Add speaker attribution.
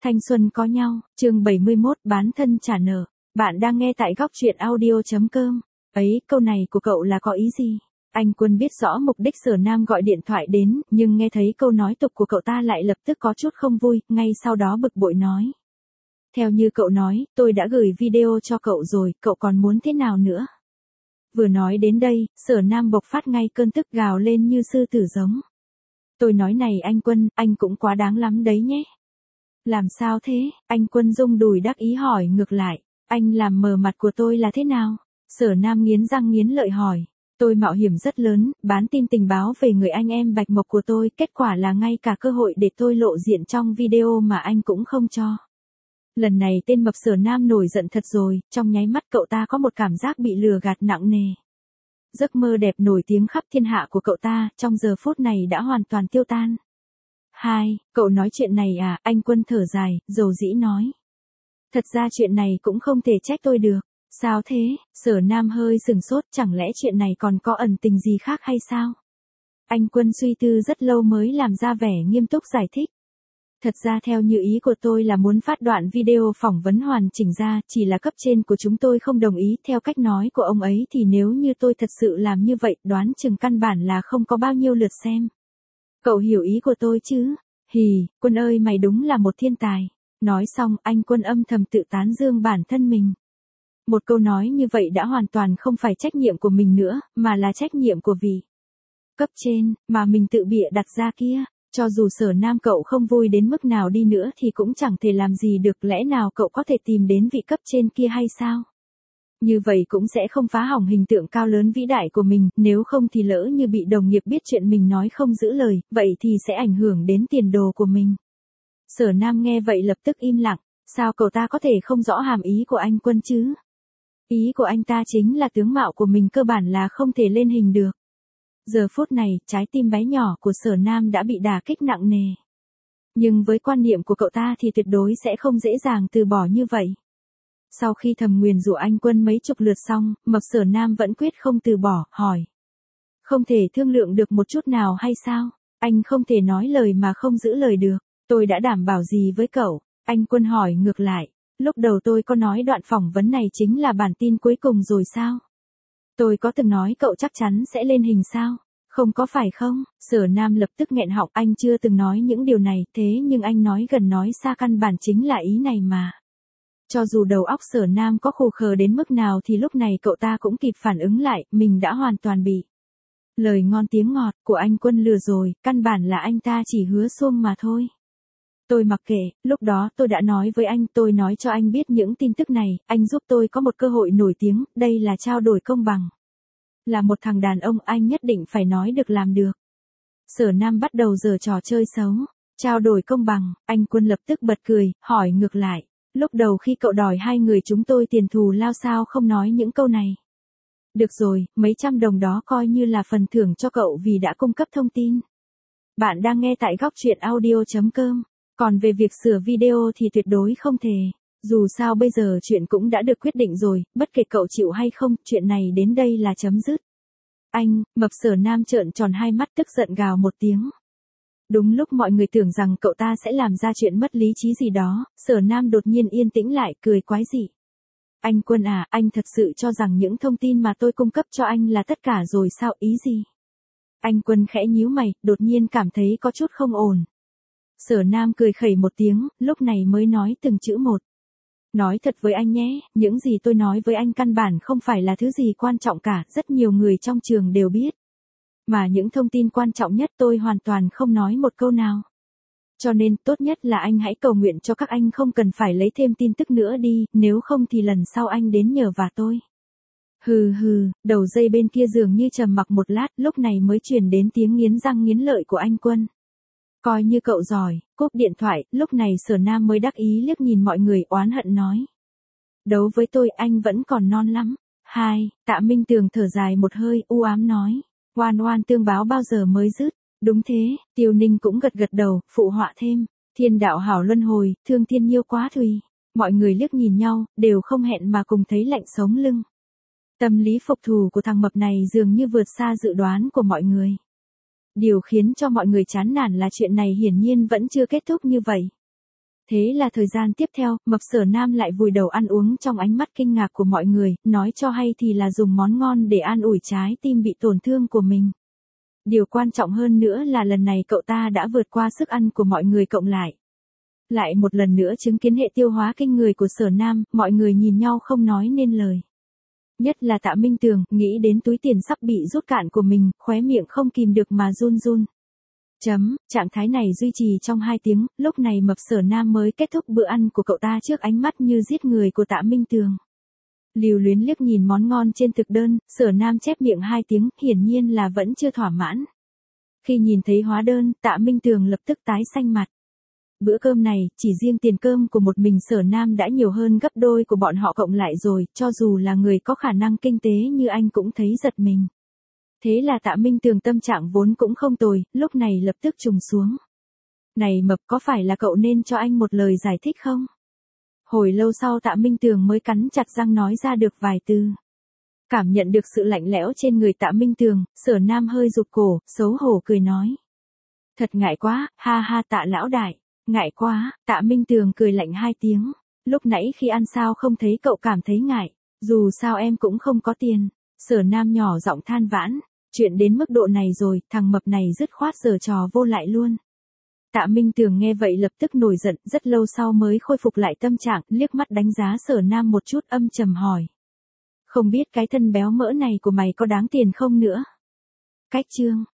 Speaker 1: Thanh xuân có nhau, chương 71 bán thân trả nợ. Bạn đang nghe tại góc truyện audio.com. Ấy, câu này của cậu là có ý gì? Anh Quân biết rõ mục đích Sở Nam gọi điện thoại đến, nhưng nghe thấy câu nói tục của cậu ta lại lập tức có chút không vui, ngay sau đó bực bội nói. Theo như cậu nói, tôi đã gửi video cho cậu rồi, cậu còn muốn thế nào nữa? Vừa nói đến đây, Sở Nam bộc phát ngay cơn tức gào lên như sư tử giống. Tôi nói này anh Quân, anh cũng quá đáng lắm đấy nhé. Làm sao thế? Anh Quân rung đùi đắc ý hỏi ngược lại. Anh làm mờ mặt của tôi là thế nào? Sở Nam nghiến răng nghiến lợi hỏi. Tôi mạo hiểm rất lớn, bán tin tình báo về người anh em Bạch Mộc của tôi, kết quả là ngay cả cơ hội để tôi lộ diện trong video mà anh cũng không cho. Lần này tên mập Sở Nam nổi giận thật rồi, trong nháy mắt cậu ta có một cảm giác bị lừa gạt nặng nề. Giấc mơ đẹp nổi tiếng khắp thiên hạ của cậu ta, trong giờ phút này đã hoàn toàn tiêu tan. Cậu nói chuyện này à? Anh Quân thở dài, dầu dĩ nói. Thật ra chuyện này cũng không thể trách tôi được. Sao thế? Sở Nam hơi sừng sốt, chẳng lẽ chuyện này còn có ẩn tình gì khác hay sao? Anh Quân suy tư rất lâu mới làm ra vẻ nghiêm túc giải thích. Thật ra theo như ý của tôi là muốn phát đoạn video phỏng vấn hoàn chỉnh ra, chỉ là cấp trên của chúng tôi không đồng ý. Theo cách nói của ông ấy thì nếu như tôi thật sự làm như vậy, đoán chừng căn bản là không có bao nhiêu lượt xem. Cậu hiểu ý của tôi chứ? Hì, Quân ơi mày đúng là một thiên tài. Nói xong, anh Quân âm thầm tự tán dương bản thân mình. Một câu nói như vậy đã hoàn toàn không phải trách nhiệm của mình nữa, mà là trách nhiệm của vị cấp trên, mà mình tự bịa đặt ra kia. Cho dù Sở Nam cậu không vui đến mức nào đi nữa thì cũng chẳng thể làm gì được, lẽ nào cậu có thể tìm đến vị cấp trên kia hay sao? Như vậy cũng sẽ không phá hỏng hình tượng cao lớn vĩ đại của mình, nếu không thì lỡ như bị đồng nghiệp biết chuyện mình nói không giữ lời, vậy thì sẽ ảnh hưởng đến tiền đồ của mình. Sở Nam nghe vậy lập tức im lặng, sao cậu ta có thể không rõ hàm ý của anh Quân chứ? Ý của anh ta chính là tướng mạo của mình cơ bản là không thể lên hình được. Giờ phút này, trái tim bé nhỏ của Sở Nam đã bị đả kích nặng nề. Nhưng với quan niệm của cậu ta thì tuyệt đối sẽ không dễ dàng từ bỏ như vậy. Sau khi thầm nguyền rủa anh Quân mấy chục lượt xong, mập Sở Nam vẫn quyết không từ bỏ, hỏi. Không thể thương lượng được một chút nào hay sao? Anh không thể nói lời mà không giữ lời được. Tôi đã đảm bảo gì với cậu? Anh Quân hỏi ngược lại. Lúc đầu tôi có nói đoạn phỏng vấn này chính là bản tin cuối cùng rồi sao? Tôi có từng nói cậu chắc chắn sẽ lên hình sao? Không có phải không? Sở Nam lập tức nghẹn họng, anh chưa từng nói những điều này, thế nhưng anh nói gần nói xa căn bản chính là ý này mà. Cho dù đầu óc Sở Nam có khù khờ đến mức nào thì lúc này cậu ta cũng kịp phản ứng lại, mình đã hoàn toàn bị lời ngon tiếng ngọt của anh Quân lừa rồi, căn bản là anh ta chỉ hứa suông mà thôi. Tôi mặc kệ, lúc đó tôi đã nói với anh, tôi nói cho anh biết những tin tức này, anh giúp tôi có một cơ hội nổi tiếng, đây là trao đổi công bằng. Là một thằng đàn ông anh nhất định phải nói được làm được. Sở Nam bắt đầu giở trò chơi xấu, trao đổi công bằng, anh Quân lập tức bật cười, hỏi ngược lại. Lúc đầu khi cậu đòi hai người chúng tôi tiền thù lao sao không nói những câu này. Được rồi, mấy trăm đồng đó coi như là phần thưởng cho cậu vì đã cung cấp thông tin. Bạn đang nghe tại góc truyện audio.com. Còn về việc sửa video thì tuyệt đối không thể. Dù sao bây giờ chuyện cũng đã được quyết định rồi, bất kể cậu chịu hay không, chuyện này đến đây là chấm dứt. Anh, mập Sở Nam trợn tròn hai mắt tức giận gào một tiếng. Đúng lúc mọi người tưởng rằng cậu ta sẽ làm ra chuyện mất lý trí gì đó, Sở Nam đột nhiên yên tĩnh lại, cười quái dị. Anh Quân à, anh thật sự cho rằng những thông tin mà tôi cung cấp cho anh là tất cả rồi sao, ý gì? Anh Quân khẽ nhíu mày, đột nhiên cảm thấy có chút không ổn. Sở Nam cười khẩy một tiếng, lúc này mới nói từng chữ một. Nói thật với anh nhé, những gì tôi nói với anh căn bản không phải là thứ gì quan trọng cả, rất nhiều người trong trường đều biết. Mà những thông tin quan trọng nhất tôi hoàn toàn không nói một câu nào. Cho nên tốt nhất là anh hãy cầu nguyện cho các anh không cần phải lấy thêm tin tức nữa đi, nếu không thì lần sau anh đến nhờ vả tôi. Hừ, đầu dây bên kia dường như trầm mặc một lát, lúc này mới truyền đến tiếng nghiến răng nghiến lợi của anh Quân. Coi như cậu giỏi, cúp điện thoại, lúc này Sở Nam mới đắc ý liếc nhìn mọi người oán hận nói. Đấu với tôi anh vẫn còn non lắm. Tạ Minh Tường thở dài một hơi, u ám nói. Oan oan tương báo bao giờ mới dứt. Đúng thế, Tiêu Ninh cũng gật gật đầu, phụ họa thêm. Thiên đạo hảo luân hồi, thương thiên nhiêu quá thùy. Mọi người liếc nhìn nhau, đều không hẹn mà cùng thấy lạnh sống lưng. Tâm lý phục thù của thằng mập này dường như vượt xa dự đoán của mọi người. Điều khiến cho mọi người chán nản là chuyện này hiển nhiên vẫn chưa kết thúc như vậy. Thế là thời gian tiếp theo, mập Sở Nam lại vùi đầu ăn uống trong ánh mắt kinh ngạc của mọi người, nói cho hay thì là dùng món ngon để an ủi trái tim bị tổn thương của mình. Điều quan trọng hơn nữa là lần này cậu ta đã vượt qua sức ăn của mọi người cộng lại. Lại một lần nữa chứng kiến hệ tiêu hóa kinh người của Sở Nam, mọi người nhìn nhau không nói nên lời. Nhất là Tạ Minh Tường, nghĩ đến túi tiền sắp bị rút cạn của mình, khóe miệng không kìm được mà run run. Trạng thái này duy trì trong 2 tiếng, lúc này mập Sở Nam mới kết thúc bữa ăn của cậu ta trước ánh mắt như giết người của Tạ Minh Tường. Lưu luyến liếc nhìn món ngon trên thực đơn, Sở Nam chép miệng 2 tiếng, hiển nhiên là vẫn chưa thỏa mãn. Khi nhìn thấy hóa đơn, Tạ Minh Tường lập tức tái xanh mặt. Bữa cơm này, chỉ riêng tiền cơm của một mình Sở Nam đã nhiều hơn gấp đôi của bọn họ cộng lại rồi, cho dù là người có khả năng kinh tế như anh cũng thấy giật mình. Thế là Tạ Minh Tường tâm trạng vốn cũng không tồi, lúc này lập tức trùng xuống. Này mập, có phải là cậu nên cho anh một lời giải thích không? Hồi lâu sau Tạ Minh Tường mới cắn chặt răng nói ra được vài từ. Cảm nhận được sự lạnh lẽo trên người Tạ Minh Tường, Sở Nam hơi rụt cổ, xấu hổ cười nói. Thật ngại quá, ha ha Tạ lão đại. Ngại quá, Tạ Minh Tường cười lạnh 2 tiếng. Lúc nãy khi ăn sao không thấy cậu cảm thấy ngại, dù sao em cũng không có tiền. Sở Nam nhỏ giọng than vãn, chuyện đến mức độ này rồi, thằng mập này dứt khoát giở trò vô lại luôn. Tạ Minh Tường nghe vậy lập tức nổi giận, rất lâu sau mới khôi phục lại tâm trạng, liếc mắt đánh giá Sở Nam một chút âm trầm hỏi. Không biết cái thân béo mỡ này của mày có đáng tiền không nữa? Cách chương